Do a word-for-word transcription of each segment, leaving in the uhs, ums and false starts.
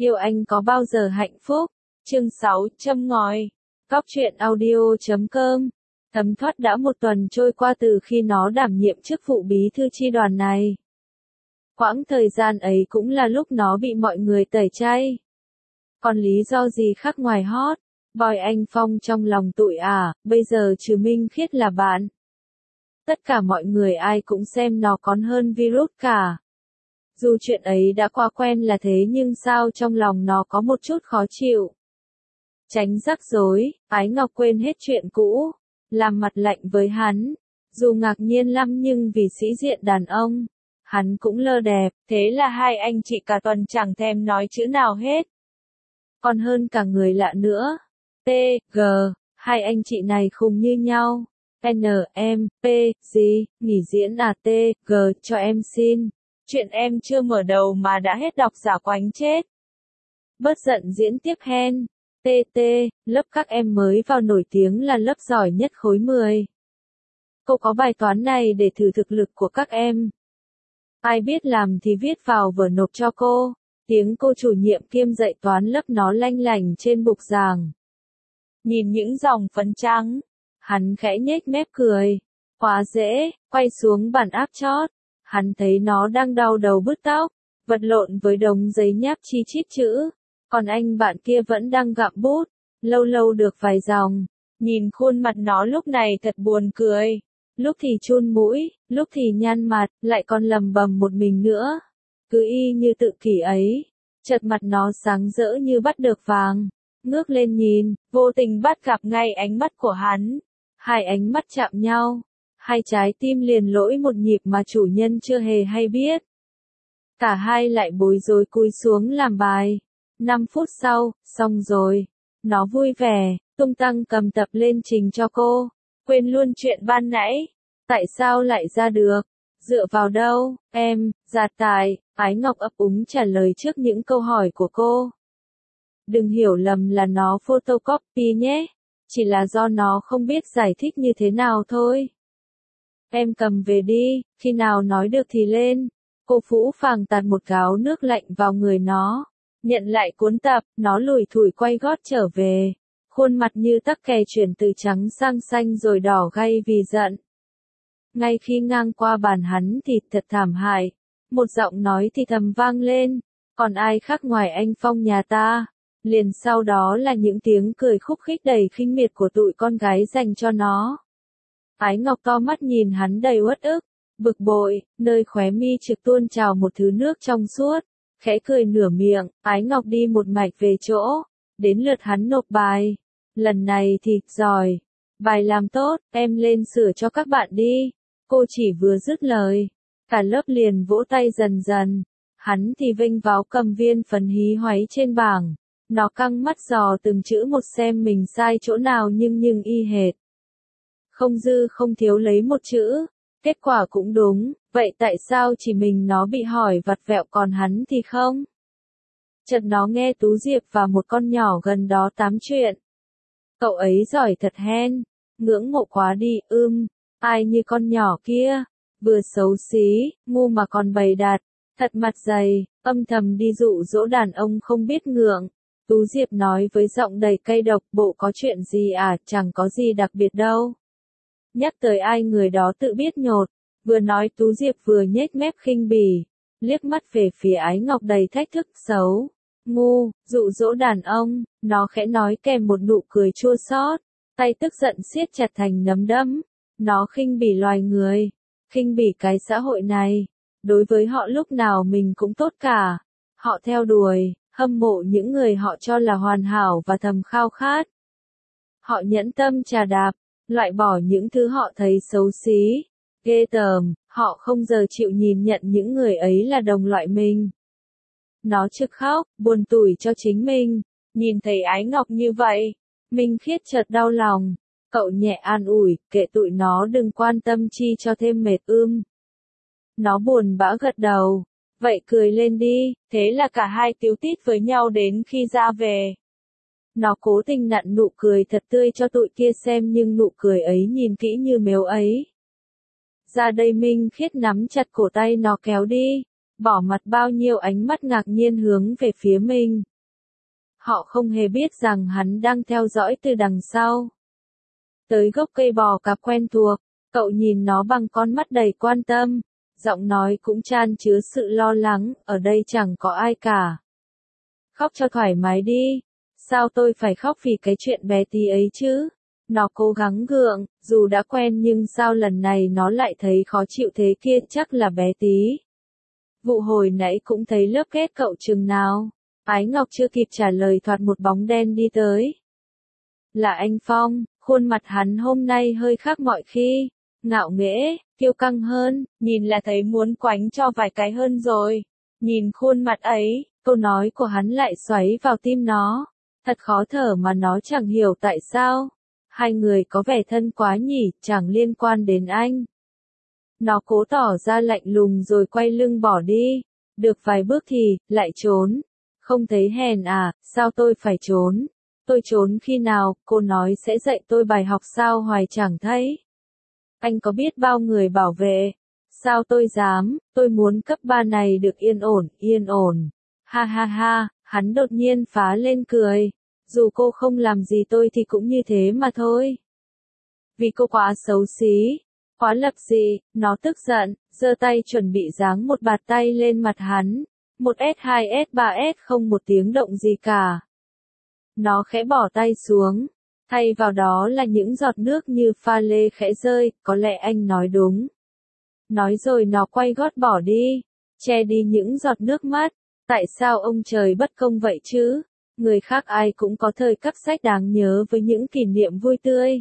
Yêu anh có bao giờ hạnh phúc? Chương sáu, châm ngòi. Góc truyện audio chấm com. Thấm thoát đã một tuần trôi qua từ khi nó đảm nhiệm chức vụ bí thư chi đoàn này. Quãng thời gian ấy cũng là lúc nó bị mọi người tẩy chay. Còn lý do gì khác ngoài hot boy anh Phong trong lòng tụi à, bây giờ trừ Minh Khiết là bạn. Tất cả mọi người ai cũng xem nó còn hơn virus cả. Dù chuyện ấy đã qua quen là thế nhưng sao trong lòng nó có một chút khó chịu. Tránh rắc rối, Ái Ngọc quên hết chuyện cũ, làm mặt lạnh với hắn. Dù ngạc nhiên lắm nhưng vì sĩ diện đàn ông, hắn cũng lơ đẹp, thế là hai anh chị cả tuần chẳng thèm nói chữ nào hết. Còn hơn cả người lạ nữa. T, G, hai anh chị này khùng như nhau. N, M, P, gì, nghỉ diễn à T, G, cho em xin. Chuyện em chưa mở đầu mà đã hết đọc giả quánh chết. Bớt giận diễn tiếp hen. T T, lớp các em mới vào nổi tiếng là lớp giỏi nhất khối mười. Cô có bài toán này để thử thực lực của các em. Ai biết làm thì viết vào vở nộp cho cô. Tiếng cô chủ nhiệm kiêm dạy toán lớp nó lanh lành trên bục giảng. Nhìn những dòng phấn trắng, hắn khẽ nhếch mép cười. Quá dễ, quay xuống bàn áp chót. Hắn thấy nó đang đau đầu bứt tóc, vật lộn với đống giấy nháp chi chít chữ. Còn anh bạn kia vẫn đang gặm bút, lâu lâu được vài dòng. Nhìn khuôn mặt nó lúc này thật buồn cười. Lúc thì chun mũi, lúc thì nhăn mặt, lại còn lầm bầm một mình nữa. Cứ y như tự kỷ ấy. Chợt mặt nó sáng rỡ như bắt được vàng. Ngước lên nhìn, vô tình bắt gặp ngay ánh mắt của hắn. Hai ánh mắt chạm nhau. Hai trái tim liền lỗi một nhịp mà chủ nhân chưa hề hay biết. Cả hai lại bối rối cúi xuống làm bài. Năm phút sau, xong rồi. Nó vui vẻ, tung tăng cầm tập lên trình cho cô. Quên luôn chuyện ban nãy. Tại sao lại ra được? Dựa vào đâu? Em, gia tài, Ái Ngọc ấp úng trả lời trước những câu hỏi của cô. Đừng hiểu lầm là nó photocopy nhé. Chỉ là do nó không biết giải thích như thế nào thôi. Em cầm về đi, khi nào nói được thì lên. Cô phũ phàng tạt một gáo nước lạnh vào người nó. Nhận lại cuốn tập, nó lủi thủi quay gót trở về. Khuôn mặt như tắc kè chuyển từ trắng sang xanh rồi đỏ gay vì giận. Ngay khi ngang qua bàn hắn thì thật thảm hại. Một giọng nói thì thầm vang lên. Còn ai khác ngoài anh Phong nhà ta? Liền sau đó là những tiếng cười khúc khích đầy khinh miệt của tụi con gái dành cho nó. Ái Ngọc to mắt nhìn hắn đầy uất ức, bực bội, nơi khóe mi trực tuôn trào một thứ nước trong suốt. Khẽ cười nửa miệng, Ái Ngọc đi một mạch về chỗ. Đến lượt hắn nộp bài. Lần này thì, giỏi. Bài làm tốt, em lên sửa cho các bạn đi. Cô chỉ vừa dứt lời. Cả lớp liền vỗ tay dần dần. Hắn thì vênh váo cầm viên phấn hí hoáy trên bảng. Nó căng mắt dò từng chữ một xem mình sai chỗ nào nhưng nhưng y hệt. Không dư không thiếu lấy một chữ. Kết quả cũng đúng, vậy tại sao chỉ mình nó bị hỏi vặt vẹo còn hắn thì không? Chợt nó nghe Tú Diệp và một con nhỏ gần đó tám chuyện. Cậu ấy giỏi thật hen, ngưỡng mộ quá đi, ưm, ai như con nhỏ kia, vừa xấu xí, ngu mà còn bày đặt, thật mặt dày, âm thầm đi dụ dỗ đàn ông không biết ngượng. Tú Diệp nói với giọng đầy cay độc, bộ có chuyện gì à, chẳng có gì đặc biệt đâu. Nhắc tới ai người đó tự biết nhột, vừa nói Tú Diệp vừa nhếch mép khinh bỉ, liếc mắt về phía Ái Ngọc đầy thách thức, xấu, ngu, dụ dỗ đàn ông, nó khẽ nói kèm một nụ cười chua xót, tay tức giận siết chặt thành nắm đấm, nó khinh bỉ loài người, khinh bỉ cái xã hội này, đối với họ lúc nào mình cũng tốt cả, họ theo đuổi, hâm mộ những người họ cho là hoàn hảo và thầm khao khát. Họ nhẫn tâm chà đạp, loại bỏ những thứ họ thấy xấu xí, ghê tởm, họ không giờ chịu nhìn nhận những người ấy là đồng loại mình. Nó trực khóc, buồn tủi cho chính mình, nhìn thấy Ái Ngọc như vậy, Minh Khiết chợt đau lòng, cậu nhẹ an ủi, kệ tụi nó đừng quan tâm chi cho thêm mệt ưm. Nó buồn bã gật đầu, vậy cười lên đi, thế là cả hai tíu tít với nhau đến khi ra về. Nó cố tình nặn nụ cười thật tươi cho tụi kia xem nhưng nụ cười ấy nhìn kỹ như mếu ấy. Ra đây Minh Khiết nắm chặt cổ tay nó kéo đi, bỏ mặt bao nhiêu ánh mắt ngạc nhiên hướng về phía mình. Họ không hề biết rằng hắn đang theo dõi từ đằng sau. Tới gốc cây bò cạp quen thuộc, cậu nhìn nó bằng con mắt đầy quan tâm, giọng nói cũng chan chứa sự lo lắng, ở đây chẳng có ai cả. Khóc cho thoải mái đi, sao tôi phải khóc vì cái chuyện bé tí ấy chứ? Nó cố gắng gượng, dù đã quen nhưng sao lần này nó lại thấy khó chịu thế kia, chắc là bé tí. Vụ hồi nãy cũng thấy lớp kết cậu chừng nào. Ái Ngọc chưa kịp trả lời thoạt một bóng đen đi tới. Là anh Phong, khuôn mặt hắn hôm nay hơi khác mọi khi, ngạo nghễ, kiêu căng hơn, nhìn là thấy muốn quánh cho vài cái hơn rồi. Nhìn khuôn mặt ấy, câu nói của hắn lại xoáy vào tim nó, thật khó thở mà nó chẳng hiểu tại sao. Hai người có vẻ thân quá nhỉ, chẳng liên quan đến anh. Nó cố tỏ ra lạnh lùng rồi quay lưng bỏ đi, được vài bước thì, lại trốn. Không thấy hèn à, sao tôi phải trốn? Tôi trốn khi nào, cô nói sẽ dạy tôi bài học sao hoài chẳng thấy. Anh có biết bao người bảo vệ? Sao tôi dám, tôi muốn cấp ba này được yên ổn, yên ổn. Ha ha ha, hắn đột nhiên phá lên cười. Dù cô không làm gì tôi thì cũng như thế mà thôi. Vì cô quá xấu xí. Quá lập dị, nó tức giận, giơ tay chuẩn bị giáng một bạt tay lên mặt hắn. Một S hai S ba S không một tiếng động gì cả. Nó khẽ bỏ tay xuống, thay vào đó là những giọt nước như pha lê khẽ rơi, có lẽ anh nói đúng. Nói rồi nó quay gót bỏ đi, che đi những giọt nước mắt. Tại sao ông trời bất công vậy chứ? Người khác ai cũng có thời cấp sách đáng nhớ với những kỷ niệm vui tươi.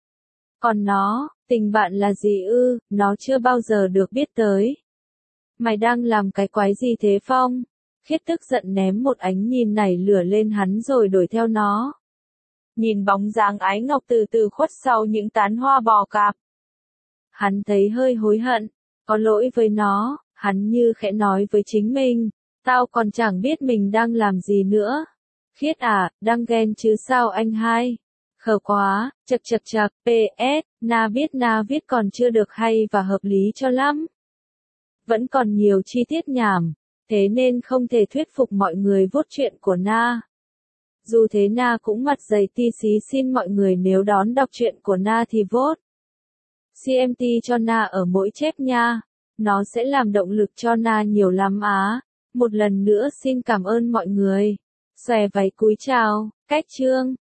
Còn nó, tình bạn là gì ư, nó chưa bao giờ được biết tới. Mày đang làm cái quái gì thế Phong? Khiết tức giận ném một ánh nhìn nảy lửa lên hắn rồi đuổi theo nó. Nhìn bóng dáng Ái Ngọc từ từ khuất sau những tán hoa bò cạp. Hắn thấy hơi hối hận, có lỗi với nó, hắn như khẽ nói với chính mình, tao còn chẳng biết mình đang làm gì nữa. Khiết à, đang ghen chứ sao anh hai? Khờ quá, chật chật chật, pê ét, na biết na viết còn chưa được hay và hợp lý cho lắm. Vẫn còn nhiều chi tiết nhảm, thế nên không thể thuyết phục mọi người vote chuyện của Na. Dù thế Na cũng mặt dày ti xí xin mọi người nếu đón đọc chuyện của Na thì vote xê em tê cho Na ở mỗi chép nha. Nó sẽ làm động lực cho Na nhiều lắm á. Một lần nữa xin cảm ơn mọi người. Xòe váy cúi chào, cách chương.